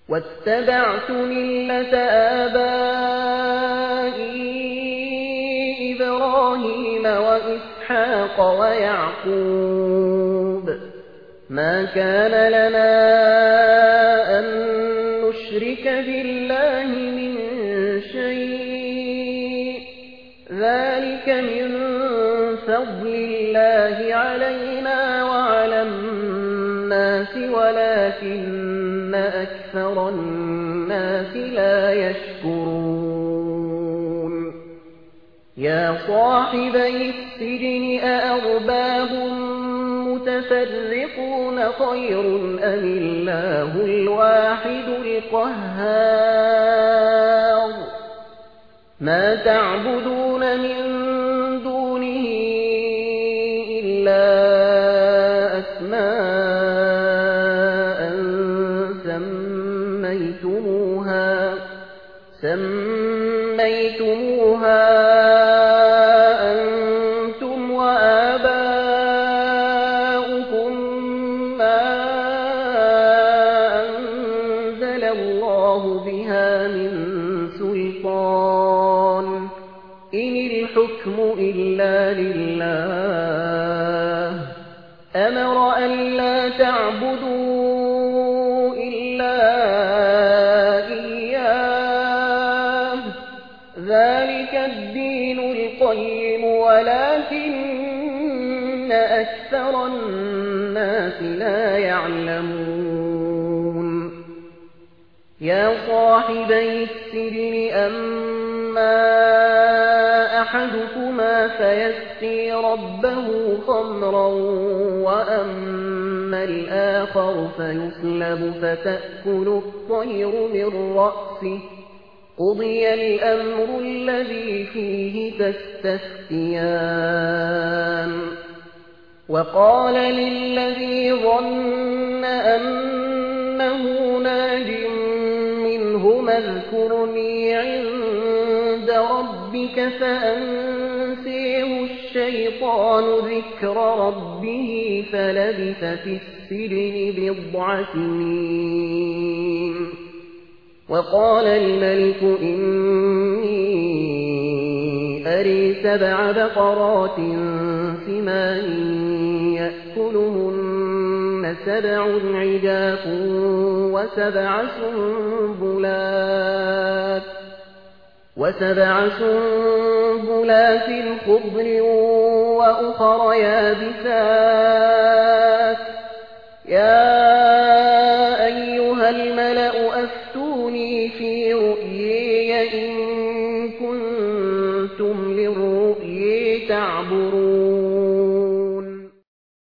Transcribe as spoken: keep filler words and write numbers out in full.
واتبعت ملة آبائي إبراهيم وإسحاق ويعقوب ما كان لنا أن نشرك بالله من شيء ذلك من فضل الله علينا وعلى الناس ولكن أكثر الناس لا يشكرون يا صاحبي السجن أأرباب متفرقون خير أم الله الواحد القهار ما تعبدون من دونه إلا أسماء سميتموها سميتموها أنتم وآباؤكم ما أنزل الله بها من سلطان إن الحكم إلا لله أمر أن لا تعبدوا إلا إياه ذلك الدين القيم ولكن أكثر الناس لا يعلمون يا صاحبي السجن أما أحدكما فيسقي ربه خمرا وأما الآخر فيصلب فتأكل الطير من رأسه قضي الأمر الذي فيه تستفتيان وقال للذي ظن أنه ناج منهما اذكرني عند ربك فأنسيه الشيطان ذكر ربه فلبث في السجن بضع سنين وقال الملك إني أري سبع بقرات ثمان يأكلهن سبع عجاف وسبع سنبلات وسبع سنبلات خضر وأخر يابسات يا أيها الملأ أفتوني في رؤيي إن كنتم للرؤيا تعبرون